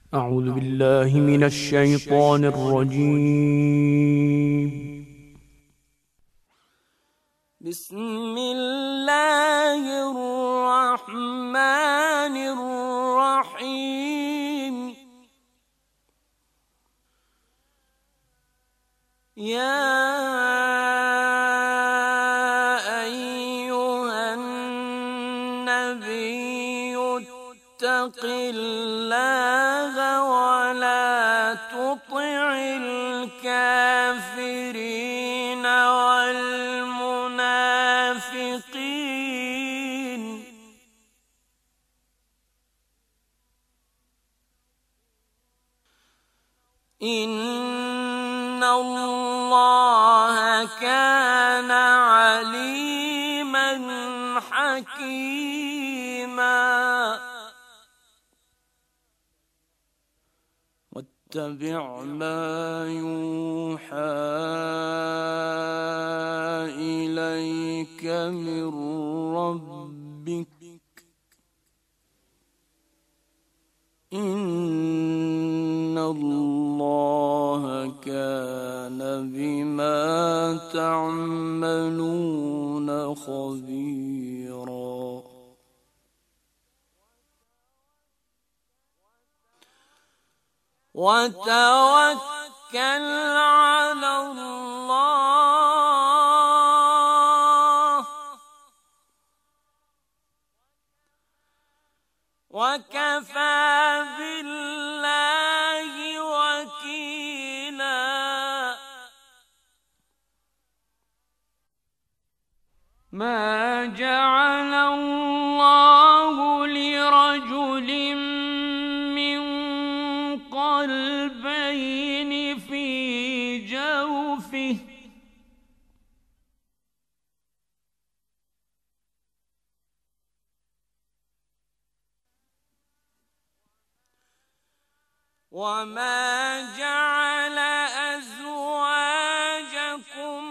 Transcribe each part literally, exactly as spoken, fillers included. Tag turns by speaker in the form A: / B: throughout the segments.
A: أعوذ بالله من الشيطان الرجيم.
B: بسم الله الرحمن الرحيم. يا أيها النبي اتق الله ولا تطع الكافرين والمنافقين إن الله كان عليما حكيما. واتبع ما يوحى إليك من ربك إن الله كان بما تعملون خبيرا. وتوكل على الله وكفى بالله وكيلا. ما جعل الله لرجل من قلبين في جوفه وما جعل أزواجكم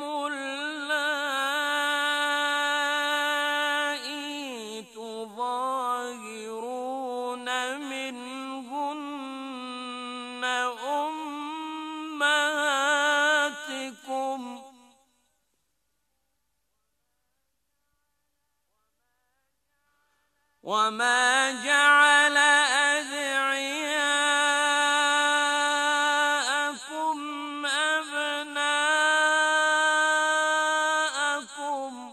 B: اللائي تظاهرون منهن أمهاتكم وما جعل أدعياءكم أبناءكم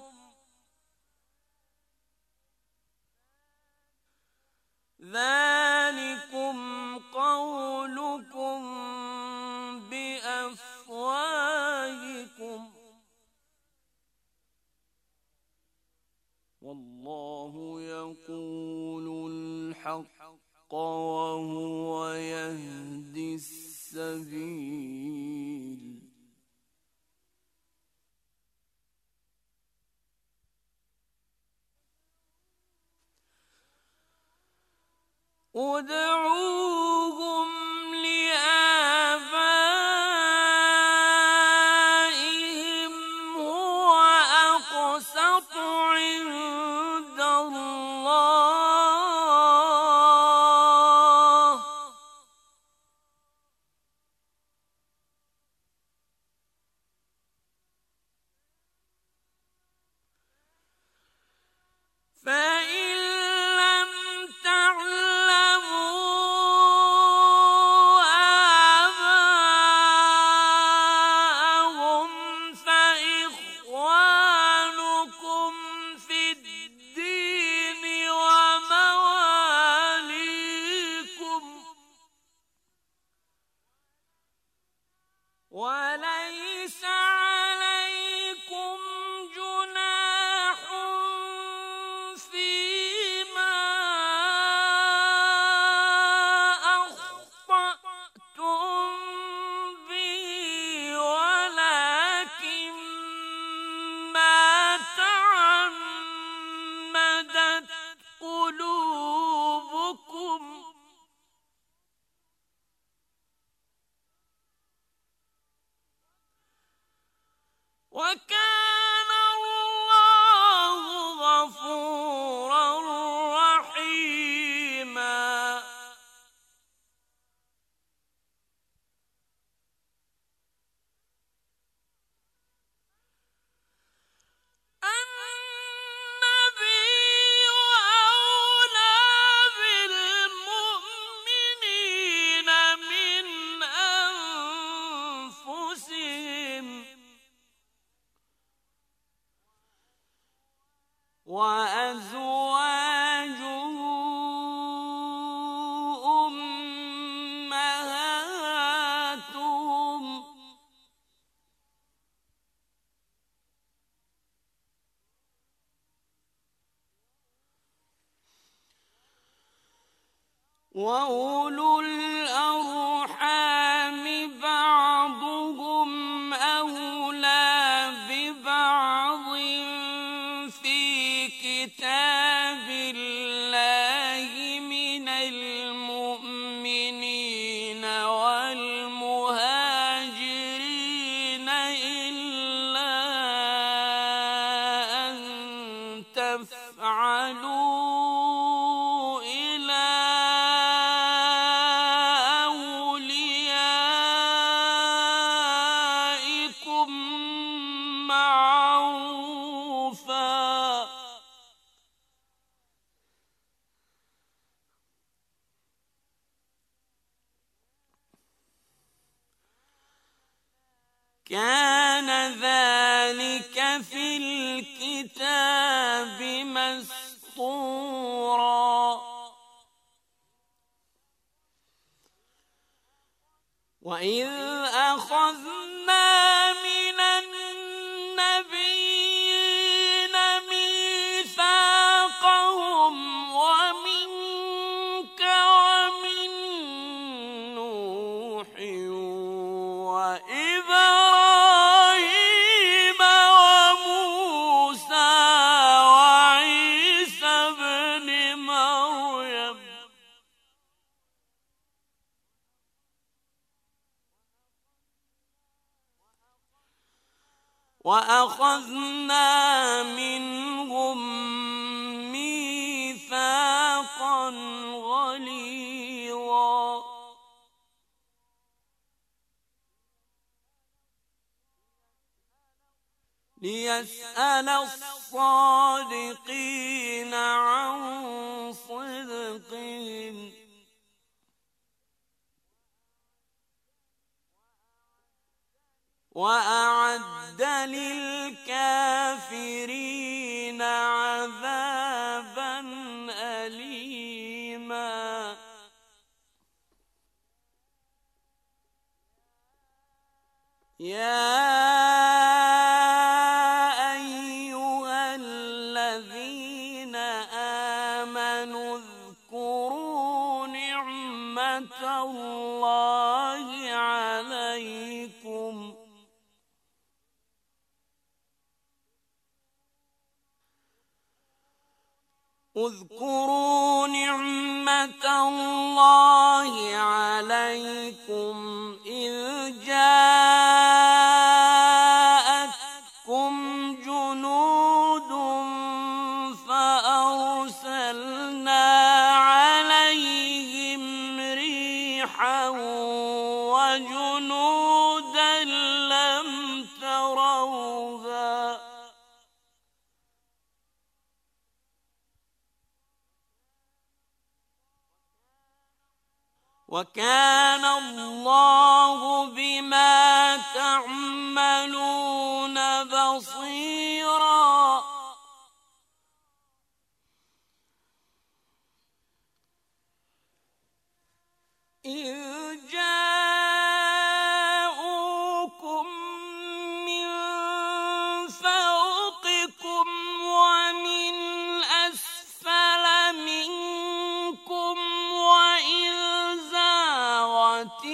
B: ذلكم قولكم بأفواهكم والله يقول الحق وهو يهدي السبيل. ادعوهم لآبائهم هو أقسط عند الله فإن لم تعلموا آباءهم فإخوانكم في الدين ومواليكم وليس عليكم جناح فيما أخطأتم به ولكن ما تعمدت قلوبكم وكان الله غفورا رحيما. وأولو الأرحام بعضهم أولى ببعض في كتاب الله من المؤمنين والمهاجرين إلا أن تفعلوا كان ذلك في الكتاب مسطورا وإذ أخذنا من النبيين ميثاقهم ومنك ومن نوح وإبراهيم وموسى وعيسى ابن مريم وأخذنا منهم ميثاقا غليظا ليسأل الصادقين عن صدقهم وأعد للكافرين عذابا أليما يا أيها الذين آمنوا اذكروا نعمة الله عليكم اذكروا نعمة الله عليكم إذ جاءتكم جنود فأرسلنا عليهم ريحا وجنودا لم تروها وكان الله بما تعملون بصيرا إذ جاءوكم من فوقكم ومن أسفل منكم وإذ زاغت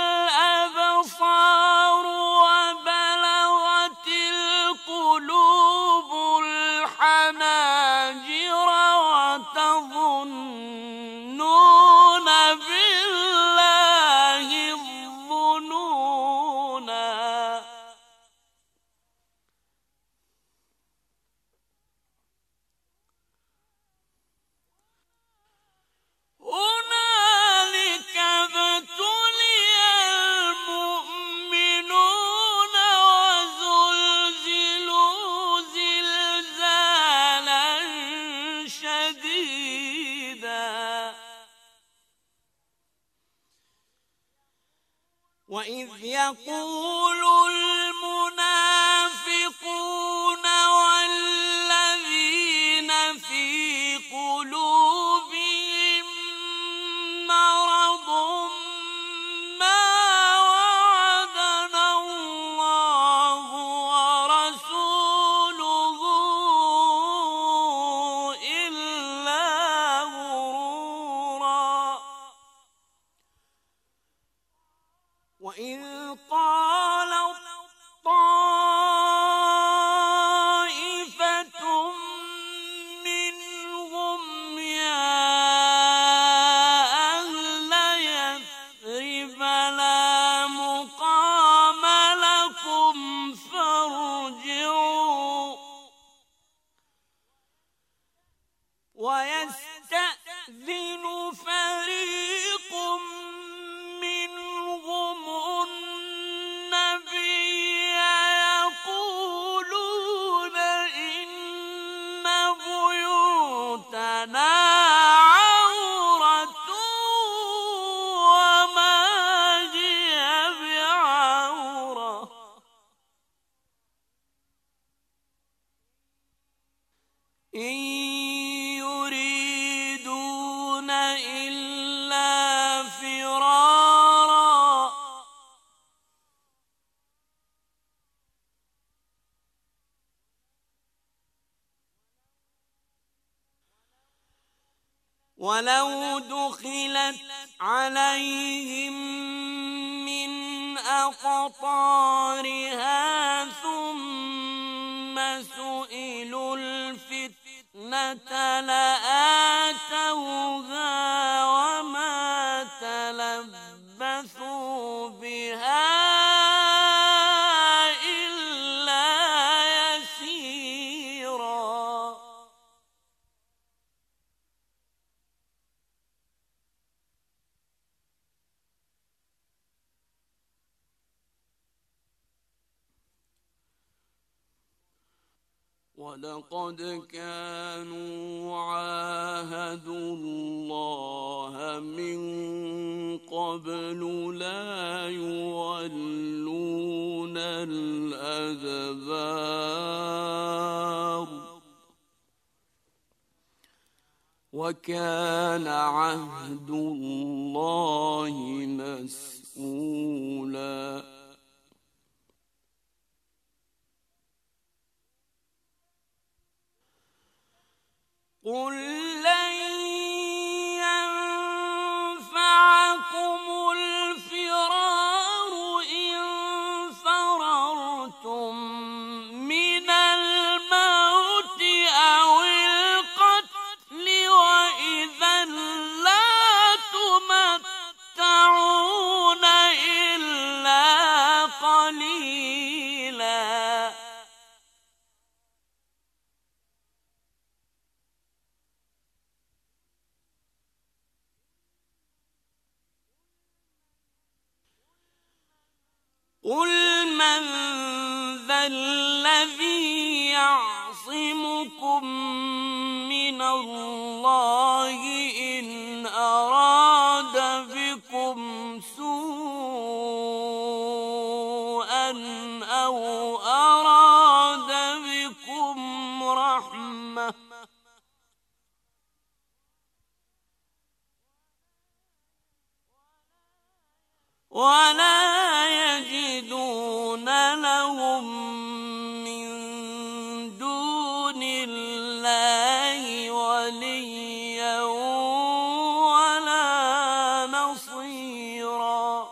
B: الأبصار وبلغت القلوب الحناجر وتظنون بالله الظنونا هنالك ابتلي المؤمنون وزلزلوا زلزالا شديدا وإذ يقول المنافقون والذين في قلوبهم مرض ما وعدنا الله ورسوله إلا غرورا وإذ قالت طائفة منهم يا أهل يثرب لا مقام لكم فارجعوا ويستأذن فريق منهم النبي يقولون إن بيوتنا عورة وما هي بعورة إن يريدون إلا فرارا ولو دخلت عليهم من أقطارها ثم سئلوا الفتنة لآتوها وما تلبثوا بها إلا يسيرا ولقد كانوا عاهدوا الله من قبل لا يولون الأدبار وكان عهد الله مسؤولا قل لن ينفعكم الفرار إن فررتم من الموت أو القتل وإذا لا تمتعون إلا قليلا قل من ذا الذي يعصمكم من الله إن أراد بكم سوءا أو أراد بكم رحمة ولا يجدون لهم من دون الله وليا ولا نصيرا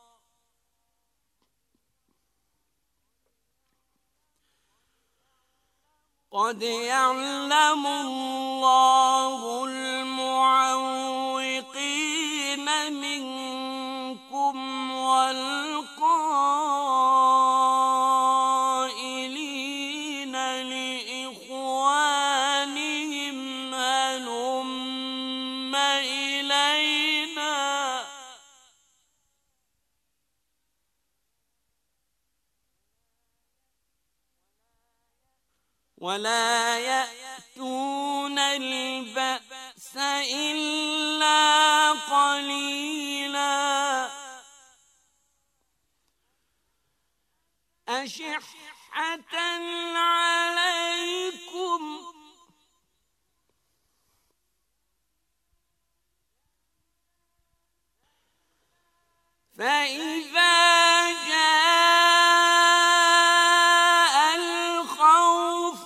B: قد يعلم الله المعوقين منكم والقائلين لإخوانهم هلم إلينا ولا يأتون البأس إلا قليلا أشحة عليكم فإذا جاء الخوف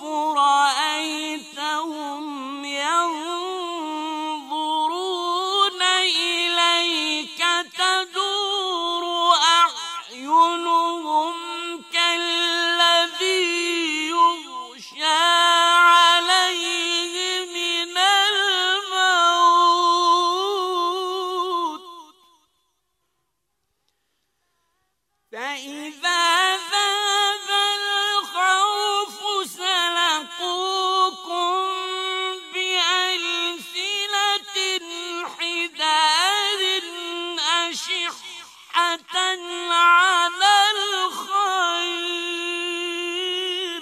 B: رأيتهم ينظرون إليك تدور أعينهم فإذا ذهب الخوف سلقوكم بألسنة حداد أشحة على الخير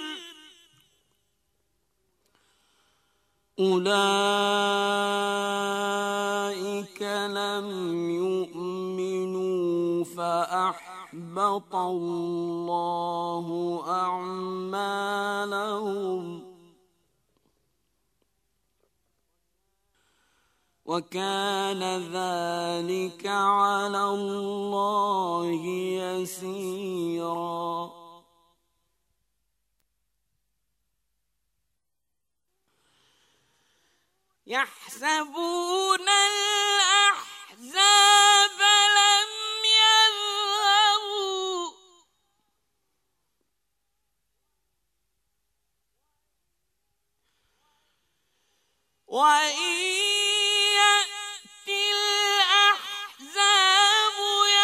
B: أولئك لم يؤمنوا فأحبط الله أعمالهم وكان ذلك على الله يسيرا يحسبون الأحزاب لم يذهبوا وإن يأتي الأحزاب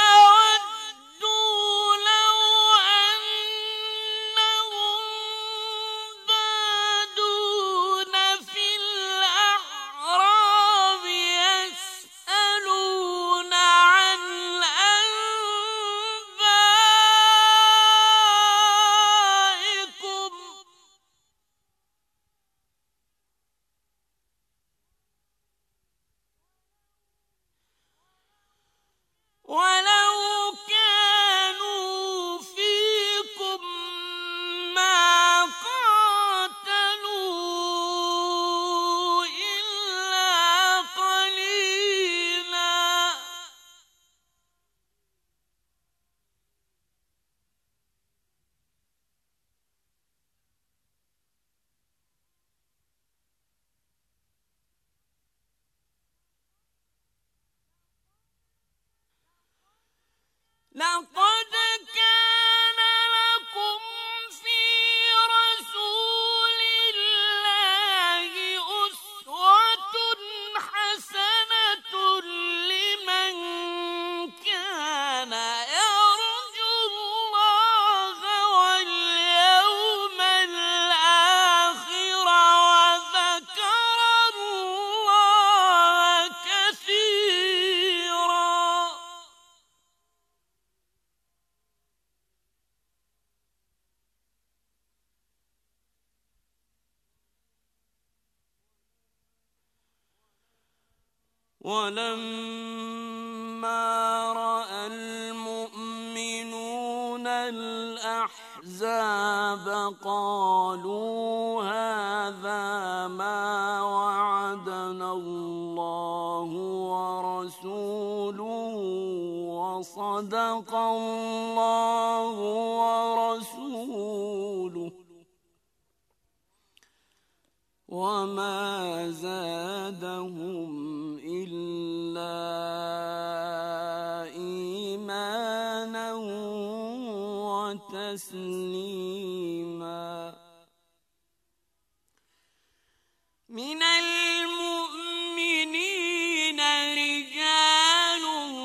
B: يودوا لو أنهم بادون في الأعراب يسألون عن أنبائكم ولو كانوا فيكم ما قاتلوا إلا قليلا لقد كان لكم في رسول الله أسوة حسنة لمن كان يرجو الله واليوم الآخر وذكر الله كثيرا ولما رأى المؤمنون الأحزاب قالوا هذا ما وعدنا الله ورسوله وصدق الله ورسوله وما زادهم إلا إيمانا وتسليما من المؤمنين رجال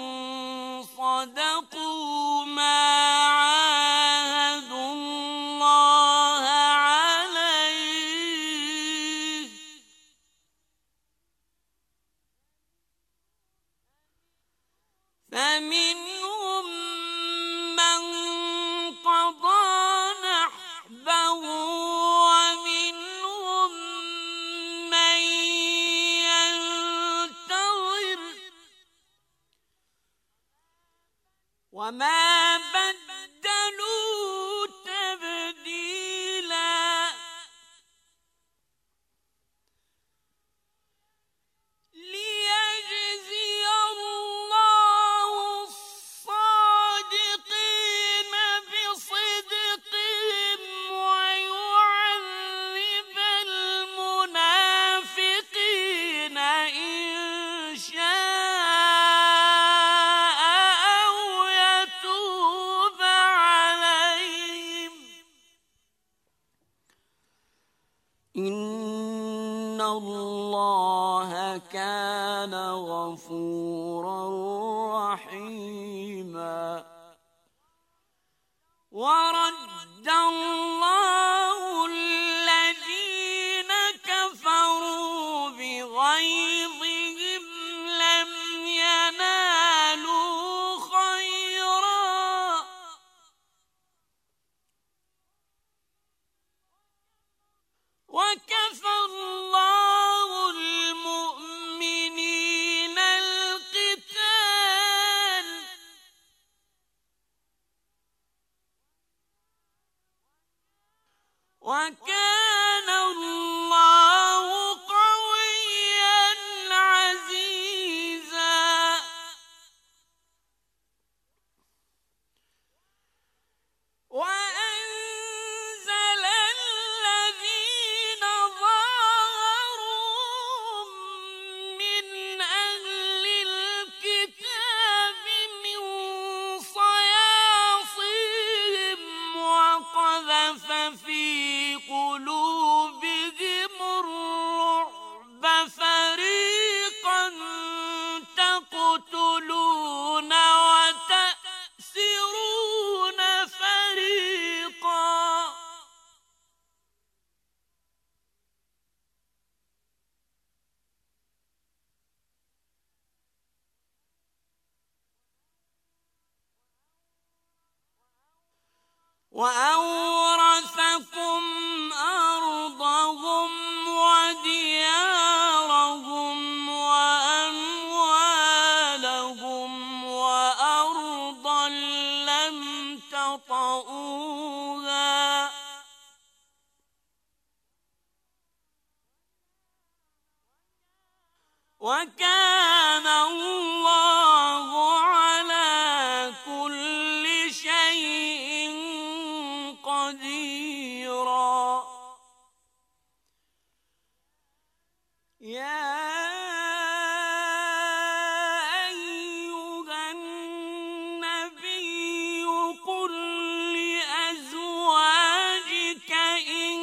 B: صدقوا ما عاهدوا الله عليه فمنهم من قضى نحبه ومنهم من ينتظر وما بدلوا تبديلا ليجزي الله الصادقين بصدقهم ويعذب المنافقين إن شاء أو يتوب عليهم إن الله كان غفورا رحيما ورد الله الذين كفروا بغيظهم لم ينالوا خيرا وكفى الله المؤمنين القتال وكان الله قويا عزيزا وأنزل الذين ظاهروهم من أهل الكتاب من صياصيهم وقذف في قلوبهم الرعب فريقا تقتلون وتأسرون فريقا وأورثكم أرضهم وديارهم وأموالهم وأرضا لم تطئوها وكان الله على كل شيء قديرا يا أيها النبي قل لأزواجك إن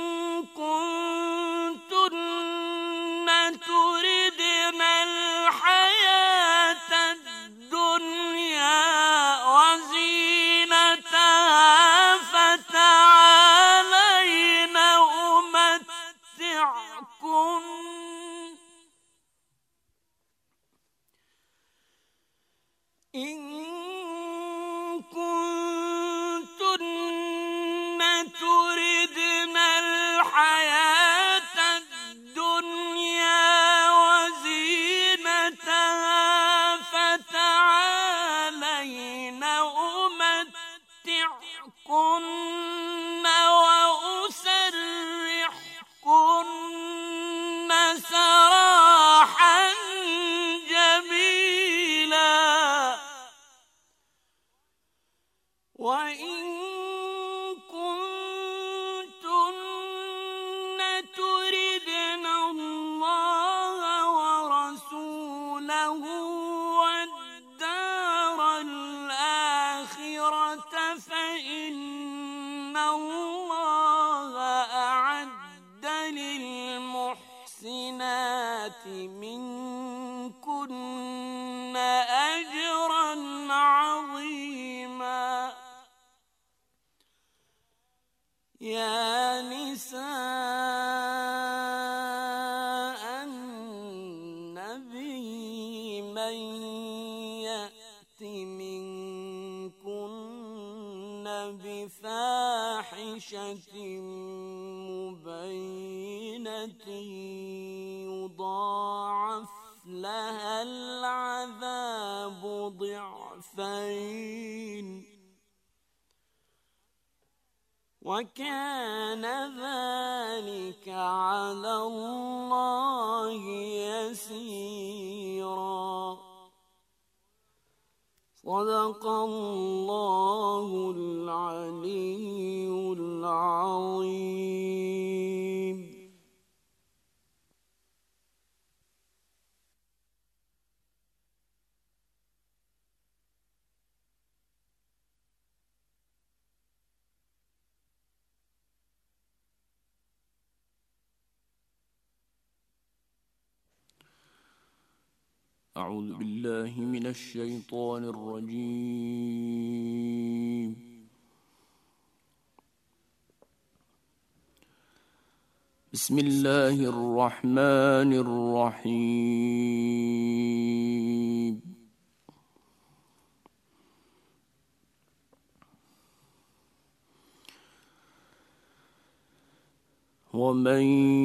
B: كنتن تردن الحياة الدنيا وزينتها فتعالين أمتعكن إن كنتن تردن الحياة الدنيا وزينتها فتعالين أمتعكن وأسرحكن سراحا جميلا وإن كنتن تردن الله ورسوله والدار الآخرة فإن الله أعد للمحسنات منكن أجرا عظيما يا نساء النبي من يأت منكن بفاحشة مبينة يضاعف لها العذاب ضعفين وكان ذلك على الله يسيرا صدق الله العلي العظيم.
A: أعوذ بالله من الشيطان الرجيم. بسم الله الرحمن الرحيم ومن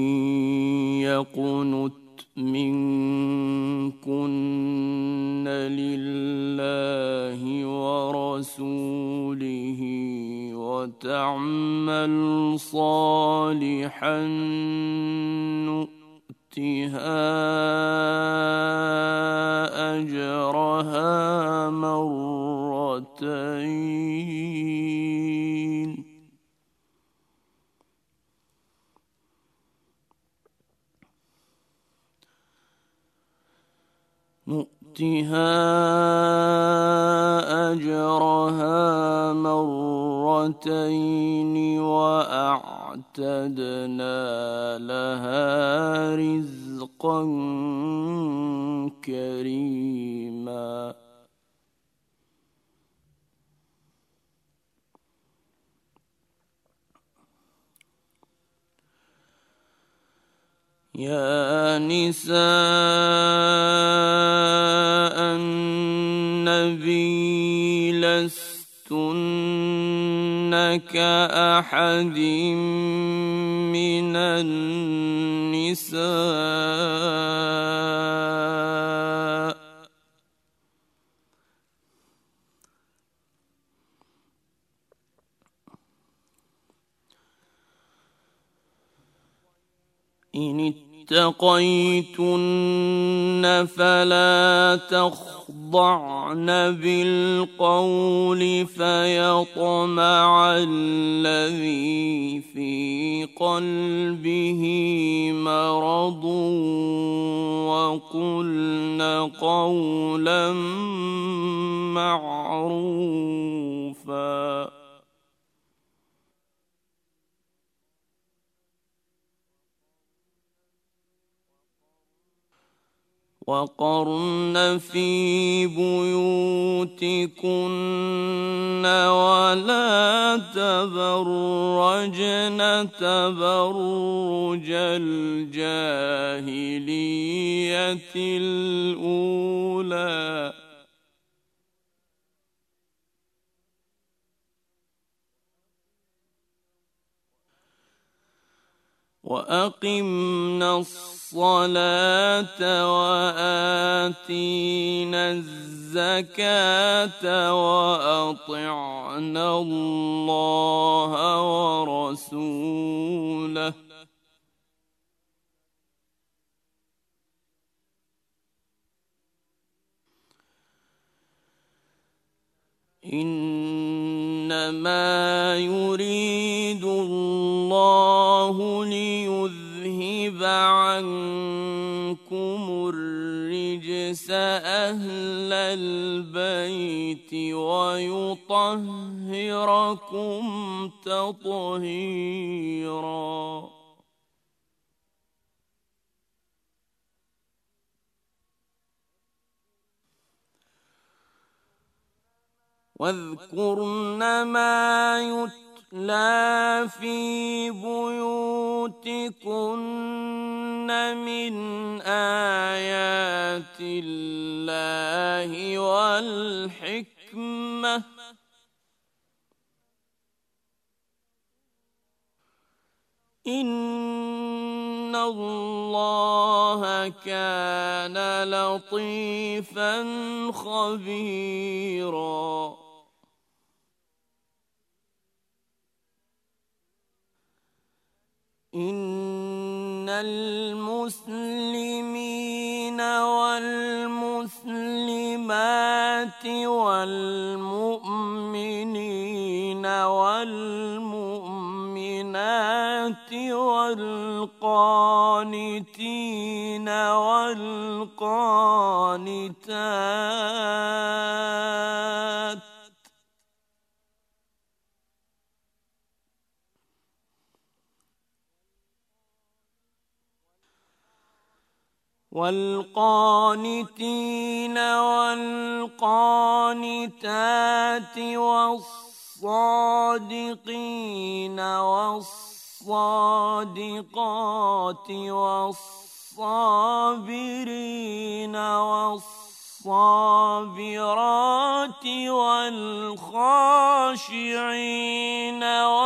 A: يقنت منكن لله ورسوله وتعمل صالحا نؤتها أجرها مرتين نؤتها أجرها مرتين وأعتدنا لها رزقا كريما يا نساء النبي لستن كأحد من النساء إن اتقيتن فلا تخضعن بالقول فيطمع الذي في قلبه مرض وقلن قولا معروفا وقرن في بيوتكن ولا تبرجن تبرج الجاهلية الأولى وأقمنا الصلاة وآتينا الزكاة وأطعنا الله ورسوله إنما يريد الله ليذهب عنكم الرجس أهل البيت ويطهركم تطهيرا واذكرن ما يتلى في بيوتكن من آيات الله والحكمة إن الله كان لطيفا خبيرا إن المسلمين والمسلمات والمؤمنين والمؤمنات والقانتين والقانتات والقانتين والقانتات والصادقين والصادقات
B: والصادقات والصابرين والصابرات والخاشعين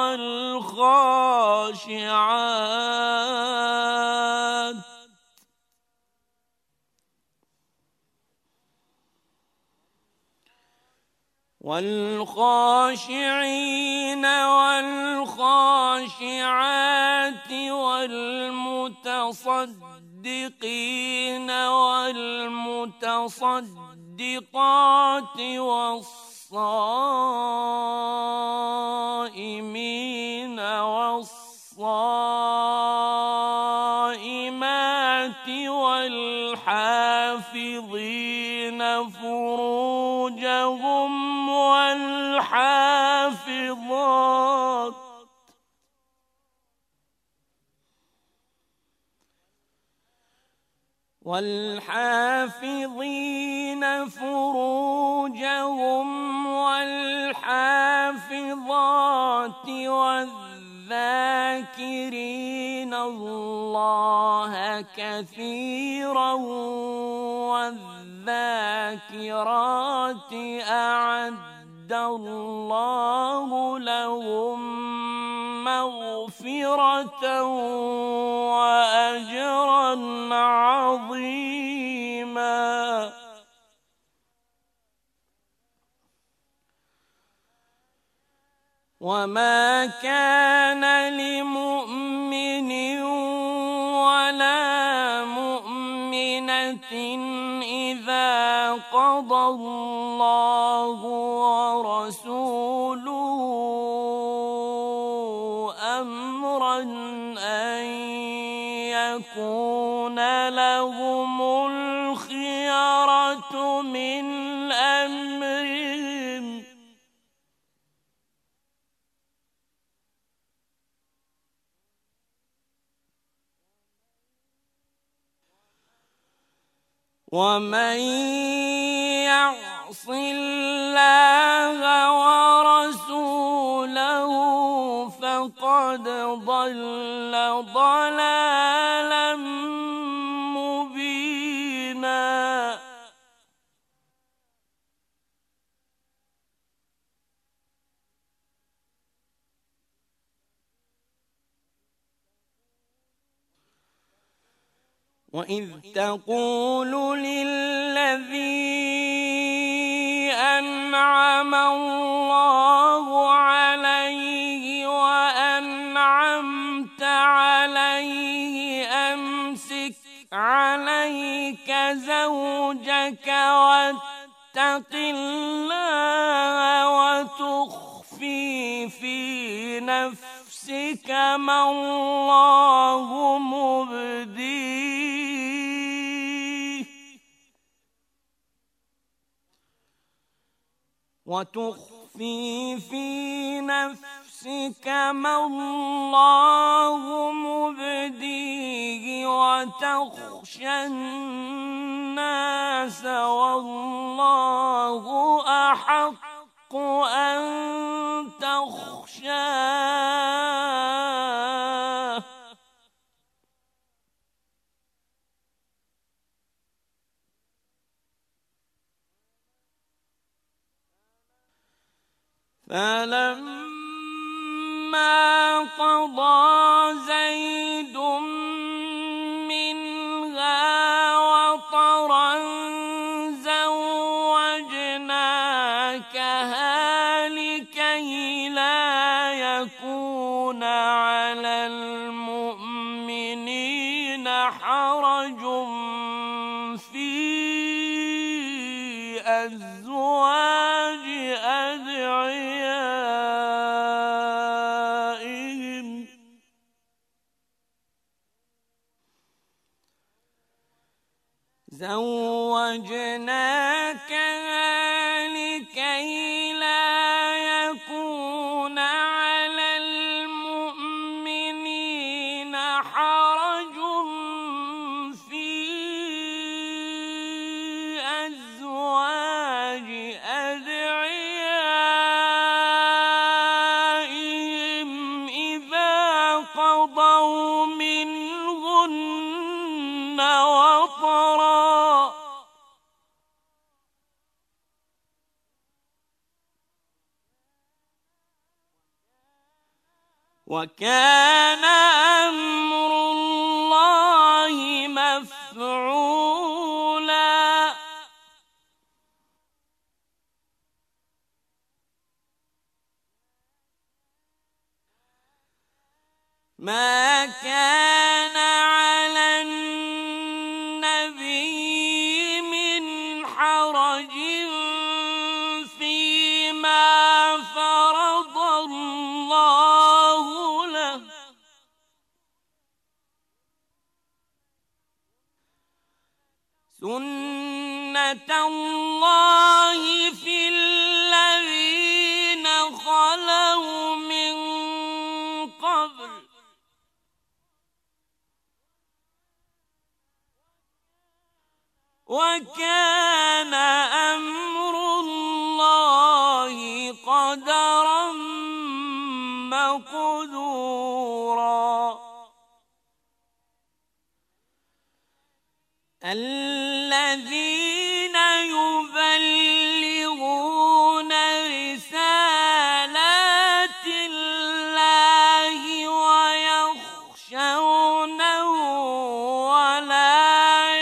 B: والخاشعات والخاشعين والخاشعات والمتصدقين والمتصدقات والصائمين والصائمات والحافظين فروجهم والحافظات والحافظين فروجهم والحافظات والذاكرين الله كثيرا والذاكرات أعد الله لهم مغفرة وأجرا عظيما. وما كان لمؤمن ولا مؤمنة إذا قضى الله ورسوله أمرا أن يكون لهم الخيرة من أمرهم ومن يعص الله ورسوله فقد ضل ضلالا مبينا. وإذ تقول للذي أنعم الله عليه وأنعمت عليه أمسك عليك زوجك واتق الله وتخفي في نفسك ما الله مبديه وتخفي في نفسك ما الله مبديه وتخشى الناس والله أحق أن تخشاه فلما قضى زيد منها وطرا زوجناكها لكي لا يكون على المؤمنين حرج في أزواج أدعيائهم زوجناكها لكي لا يكون على المؤمنين حرج في أزواج أدعيائهم إذا قضوا وكان أمر الله مفعولا ما كان على النبي من حرج فيما فرض الله له سنة الله في الذين خلوا من قبل وكان أمر الله قدرا مقدورا الذين يبلغون رسالات الله ويخشونه ولا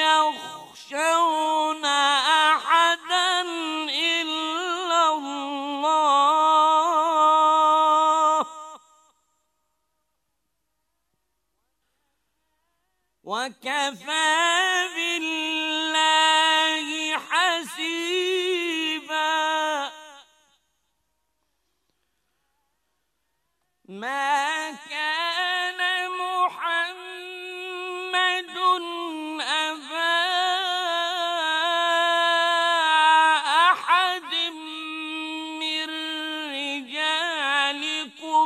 B: يخشون أحدا إلا الله وكفى بالله حسيبا ما كان محمد أبا أحد من رجالكم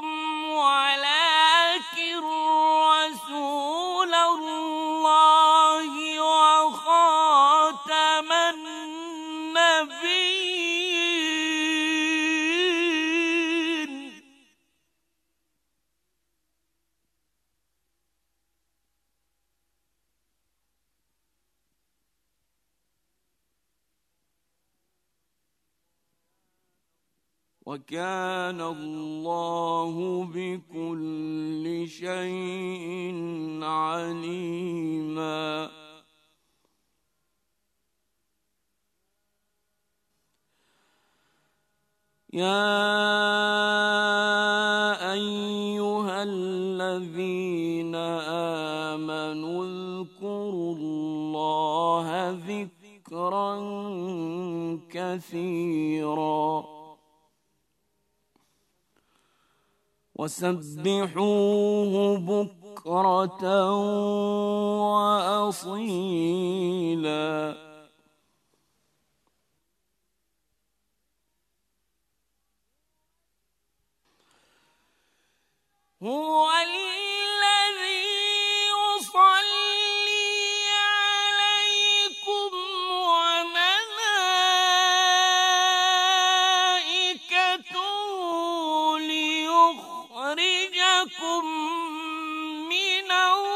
B: ولكن رسول الله وخاتم النبيين وكان الله بكل شيء عليما يا أيها الذين آمنوا اذكروا الله ذكرا كثيرا وسبحوه بكرة وأصيلا هو الذي يصلي عليكم وملائكته ليخرجكم من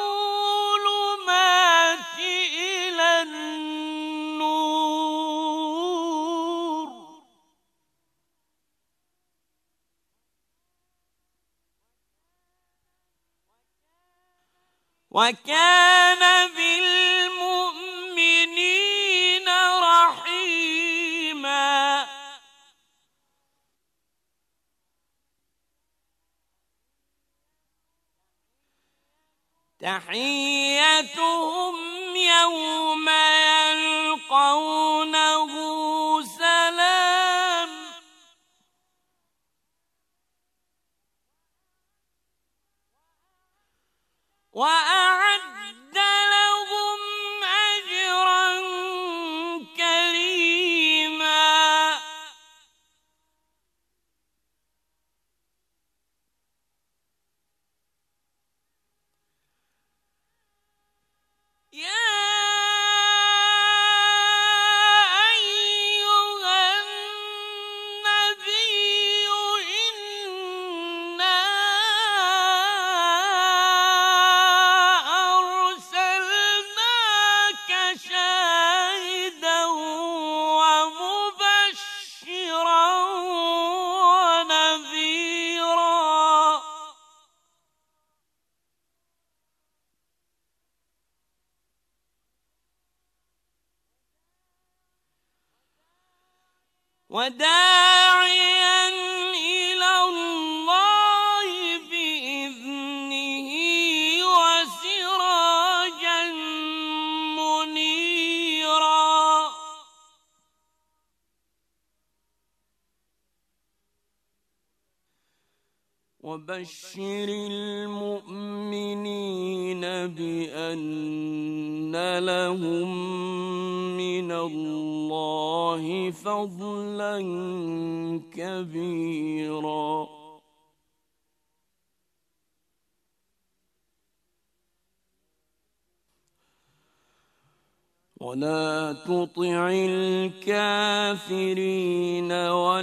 B: الظلمات إلى النور وكان بالمؤمنين رحيما تحيتهم يوم يلقونه سلام وأعد لهم أجرا كريما يا وداعيا إلى الله بإذنه وسراجا منيرا وبشر المؤمنين بأن لهم من الله فضلا كبيرا ولا تطع الكافرين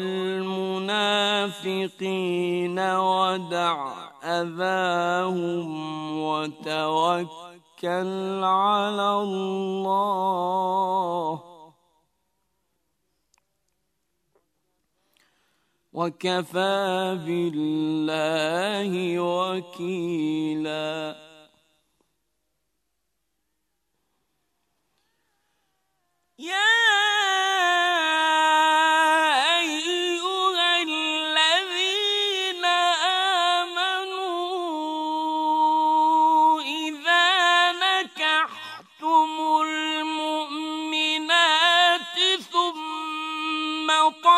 B: والمنافقين ودع أذاهم وتوكل على الله وكفى بالله وكيلا يا أيها الذين آمنوا إذا نكحتم المؤمنات ثم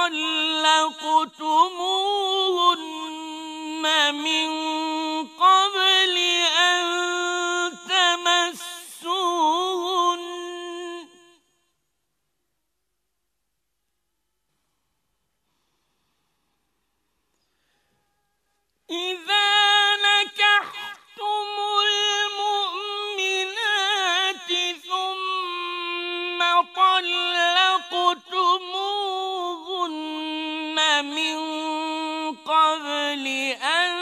B: طلقتموهن من قبل أن تمسوهن إذا نكحتم المؤمنات ثم طلقتموهن من قبل أن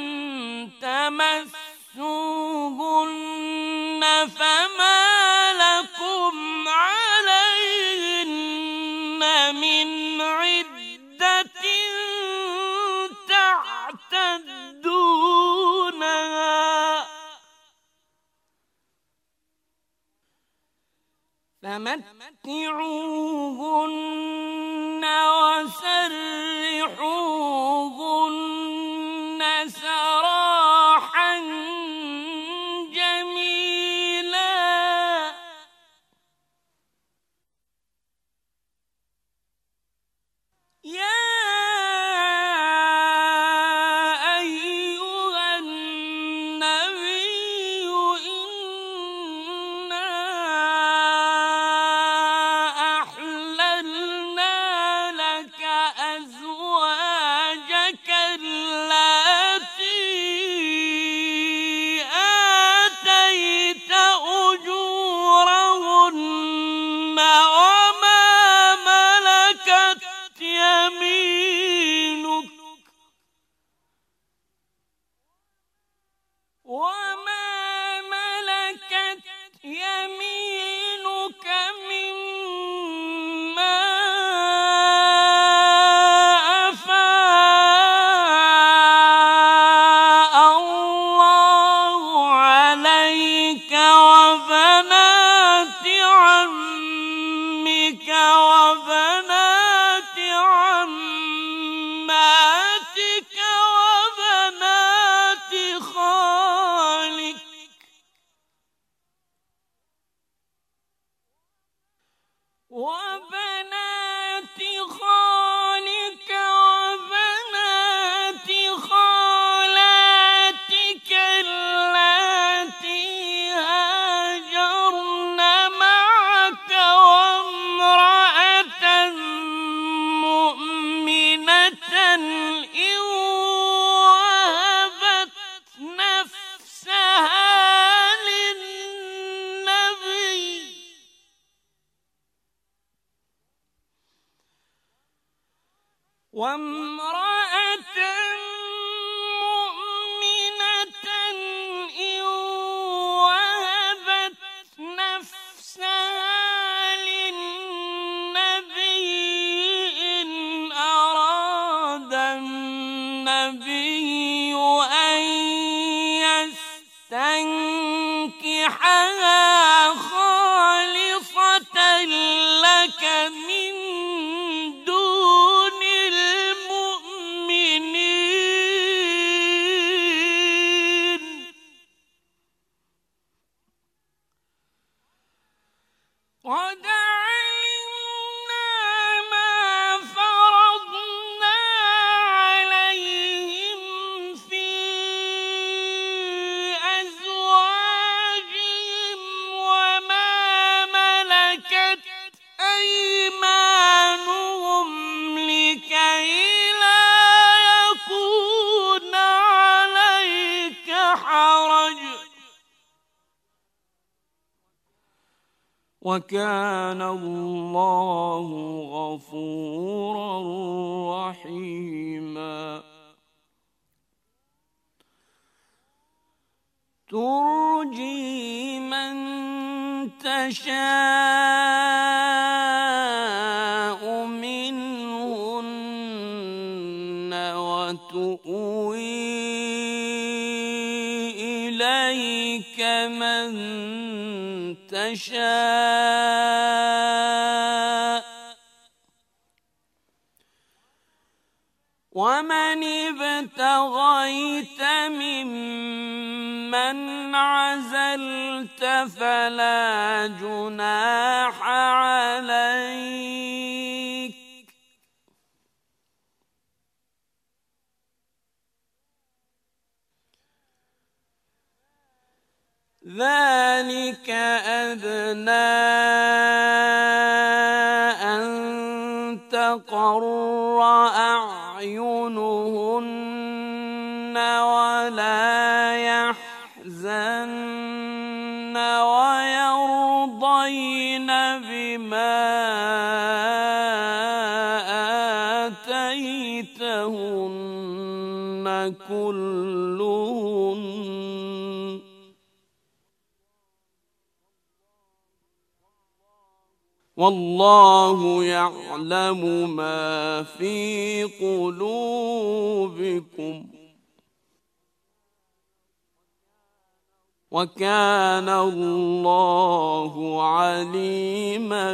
B: تمسوهن فما لكم عليهن من عدة تعتدونها فمتعوهن وسرحوهن سراحا جميلا يا أيها النبي إنا أحللنا لك أزواجك اللاتي آتيت أجورهن وما ملكت يمينك وما ملكت يمينك مما أفاء الله عليك وبنات عمك وبنات عماتك وبنات خالك وبنات خالك وبنات خالاتك اللاتي هاجرن معك وامرأة مؤمنة إن وهبت نفسها للنبي وامرأة مؤمنة إن وهبت نفسها للنبي إن أراد النبي أن يستنكحها خالصة لك من دون
A: وكان الله غفورا رحيما. ترجي من تشاء منهن وتؤوي إليك من تشاء ومن ابتغيت ممن عزلت فلا جناح عليك ذلك أدنى أن تقر أعينهن ولا يحزن ويرضين بما آتيتهن كلهن والله يعلم ما في قلوبكم وكان الله عليما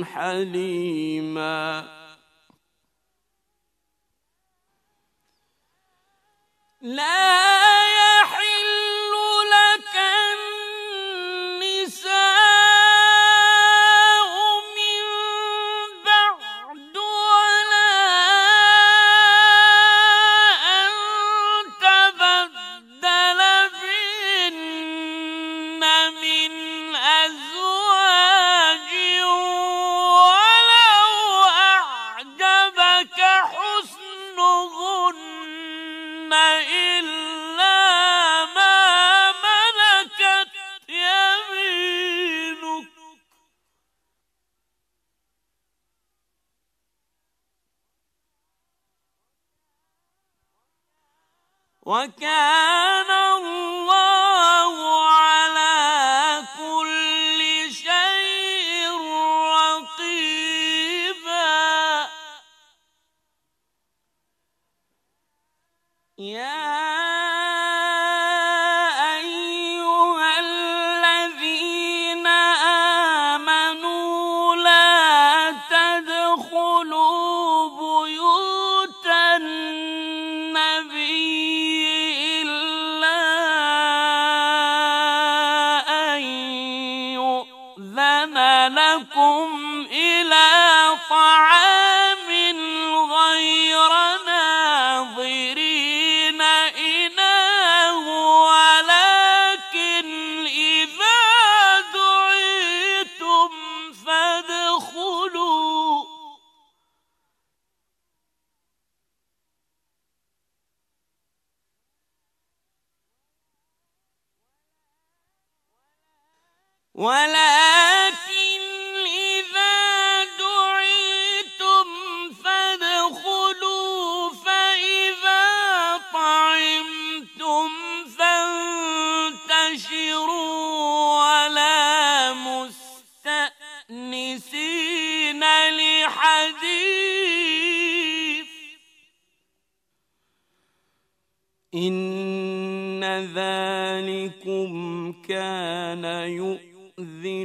A: حليما. لا يحل لك النساء وكان الله على كل شيء رقيبا. يا أيها الذين آمنوا لا تدخلوا بيوت النبي لكم إلى طعام غير ناظرين إناه ولكن إذا دعيتم فادخلوا ولكن إن ذلكم كان يؤذي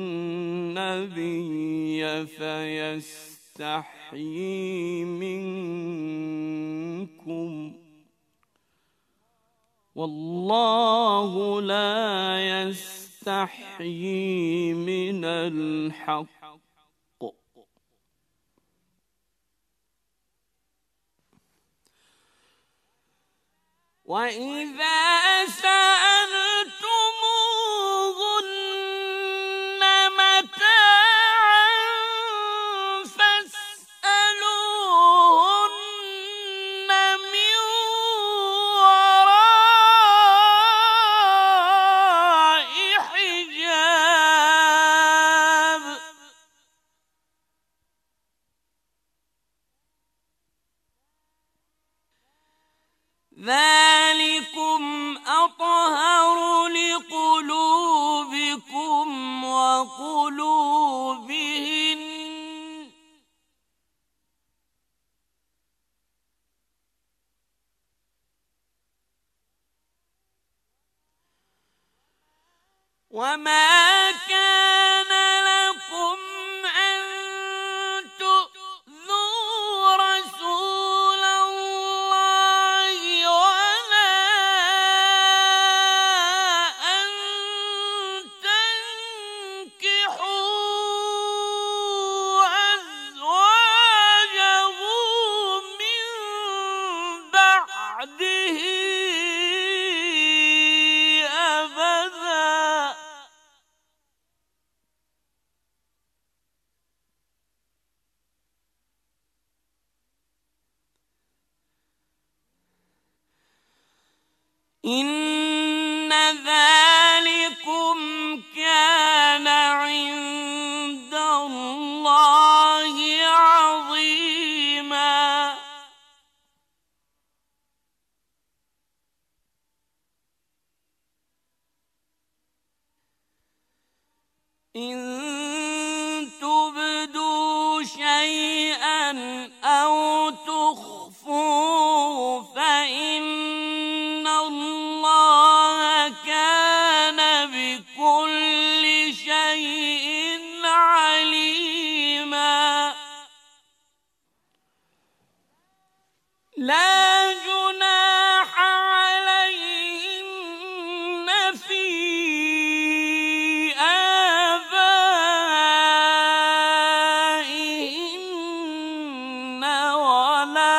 A: النبي فيستحيي منكم والله لا يستحيي من الحق. وإذا سألتموهن متاعا فاسألوهن من وراء حجاب
B: ذلكم أطهر لقلوبكم وقلوبهن وما كان لكم أن تؤذوا رسول الله ولا أن تنكحوا أزواجه من بعده أبدا إن ذلكم كان عند الله عظيما إن تبدوا شيئا أو تخفوه فإن الله كان بكل شيء عليما لا جناح عليهن في آبائهن ولا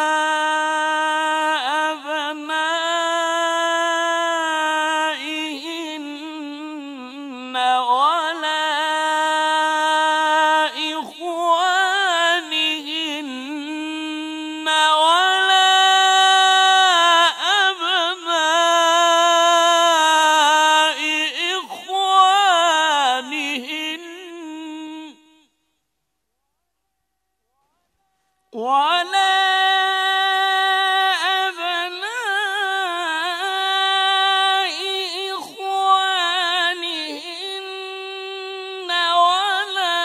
B: أبنائهن ولا إخوانهن ولا أبناء إخوانهن ولا أبناء إخوانهن ولا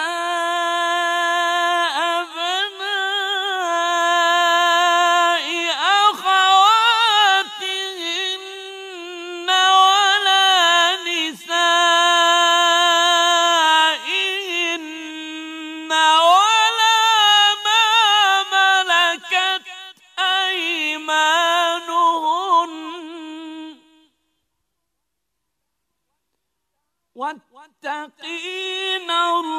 B: أبناء أخواتهن ولا نسائهن ولا ما ملكت أيمانهن واتقين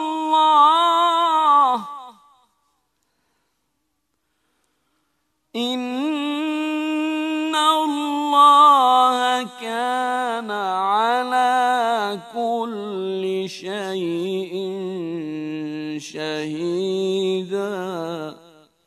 B: الله إن الله كان على كل شيء شهيدا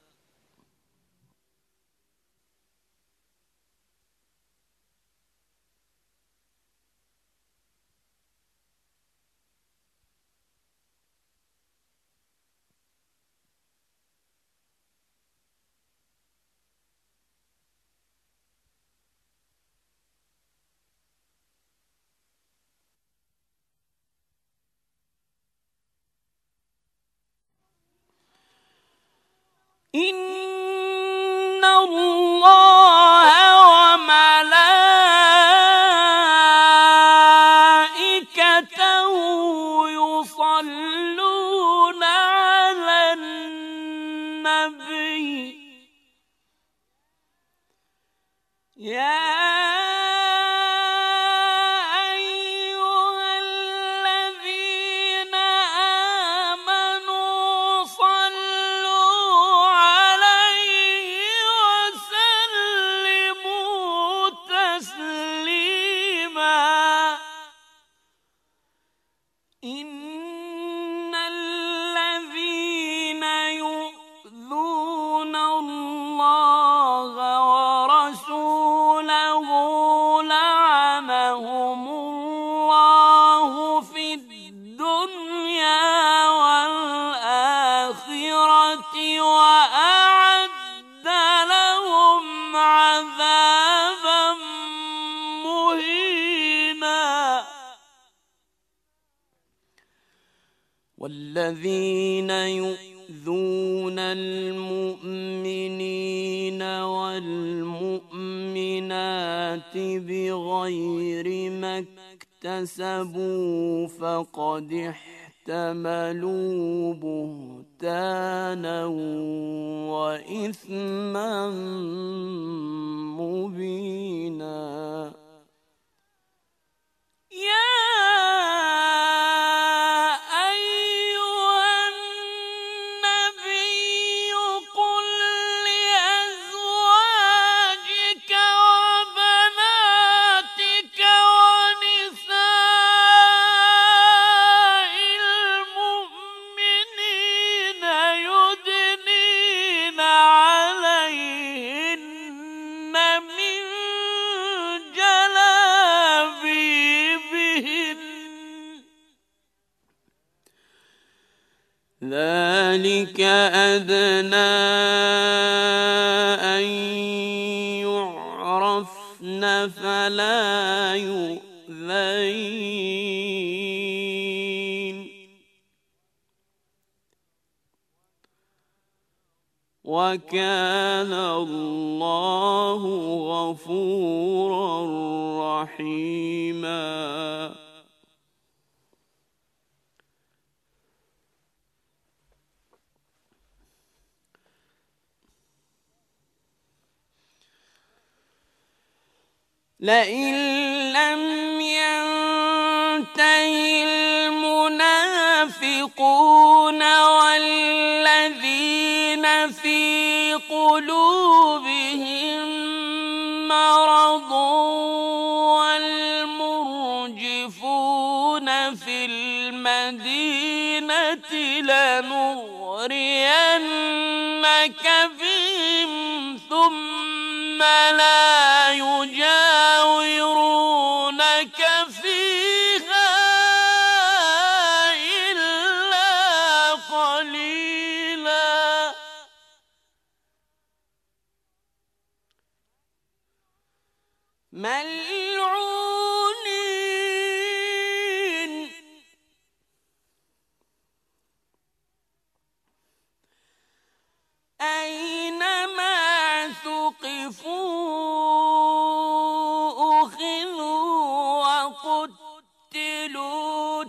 B: إن الله وملائكته يصلون على النبي يا أيها الذين آمنوا صلوا عليه وسلموا تسليما إن الذين يؤذون الله ورسوله
A: والذين يؤذون المؤمنين والمؤمنات بغير ما اكتسبوا فقد احتملوا بهتانا وإثما مبينا. ذلك أدنى أن يعرفن فلا يؤذين. وكان الله غفورا رحيما. لئن لم ينته المنافقون والذين في قلوبهم مرض والمرجفون في المدينة لنغرينك بهم ثم لا يجاورونك فيها إلا قليلا. ملعونين أينما ثقفوا أخذوا وقتلوا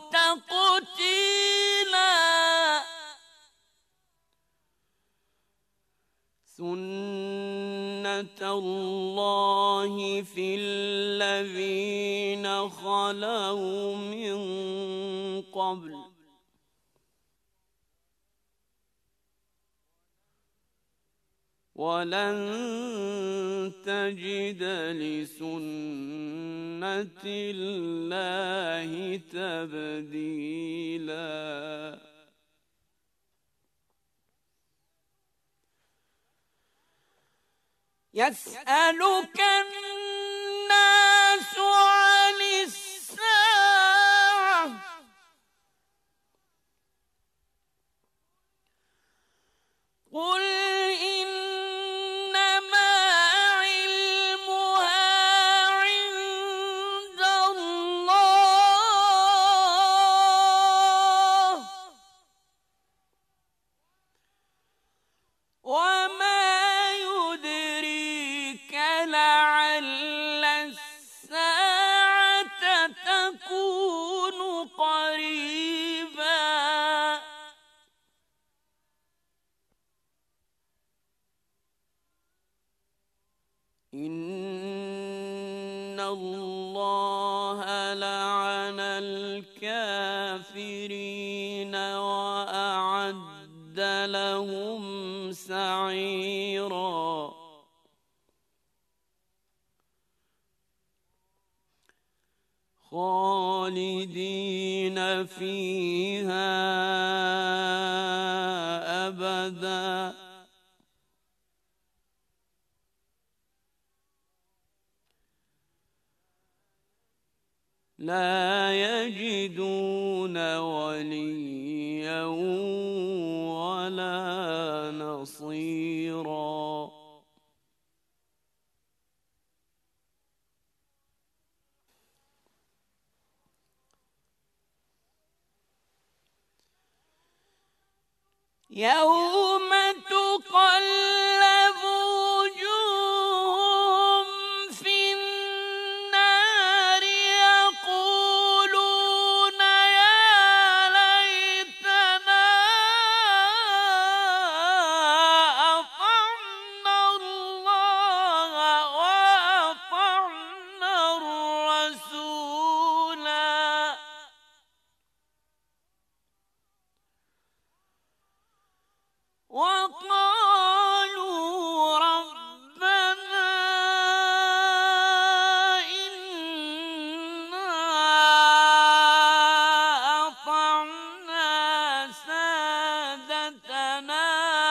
A: تقتيلا. سنة الله في الذين خلوا من قبل ولن تجد لسنة الله تبديلا. يسألك الناس عن الساعة قل إنما علمها عند الله وما يدريك لعل الساعة تكون قريبا. إن الله لعن الكافرين وأعد لهم سعيرا. خالدين فيها أبدا لا يجدون وليا ولا نصيرا.
B: يوم تقلب وجوههم في النار يقولون يا ليتنا أطعنا الله وأطعنا الرسولا وقالوا ربنا إنا أطعنا سادتنا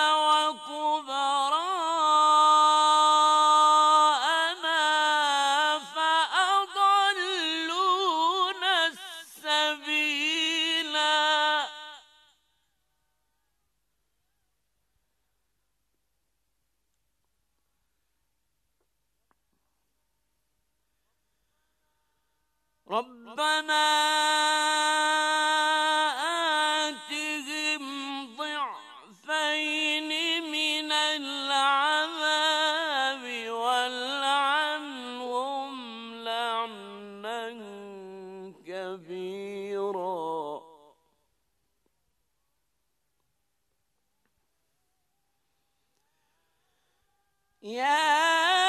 B: وكبراءنا فأضلونا السبيلا ربنا آتهم ضعفين من العذاب والعنهم لعنا كبيرا يا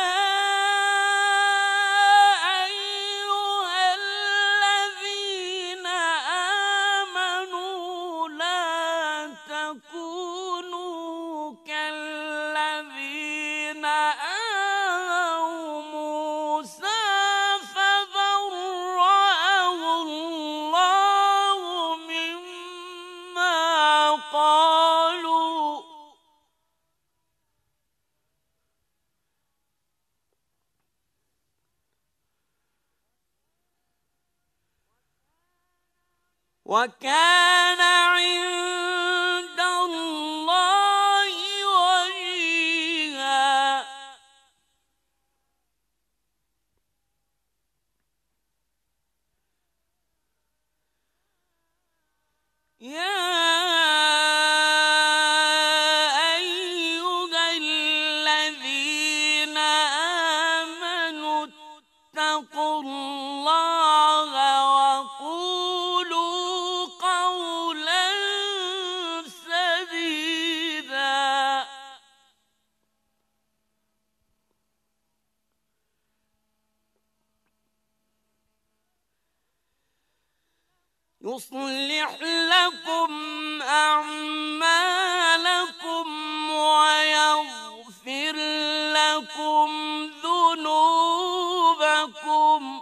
B: وكان عند الله وجيها يا أيها الذين آمنوا اتقوا الله وقولوا قولا سديدا يصلح لكم أعمالكم ويغفر لكم ذنوبكم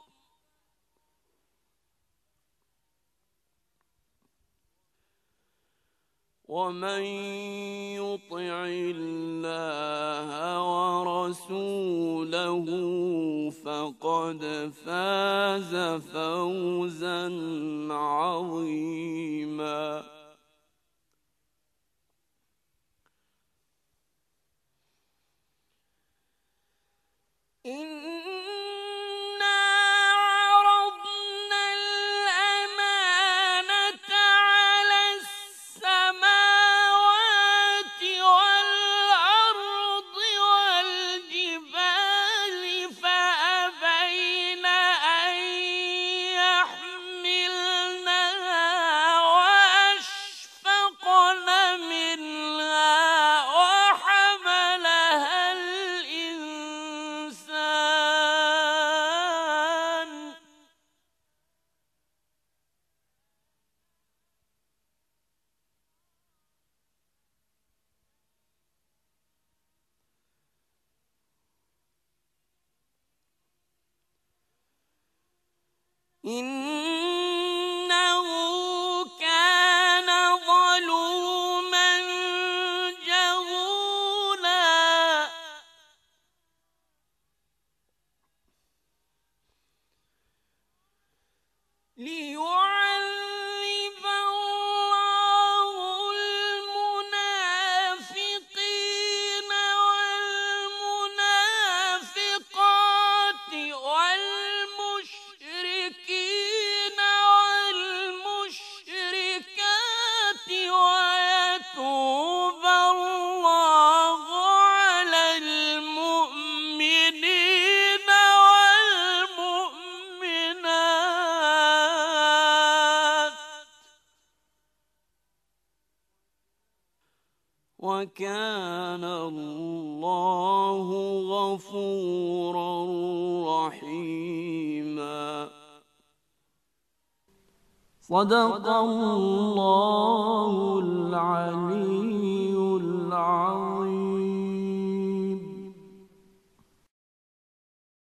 B: ومن يطع الله ورسوله فقد فاز فوزا عظيما إنا عرضنا الأمانة على السماوات والأرض والجبال فأبين أن يحملنها وأشفقن منها وحملها الإنسان إنه كان ظلوما جهولا ليعذب الله المنافقين والمنافقات والمشركين والمشركات ويتوب
A: وكان الله غفورا رحيما. صدق الله العلي العظيم.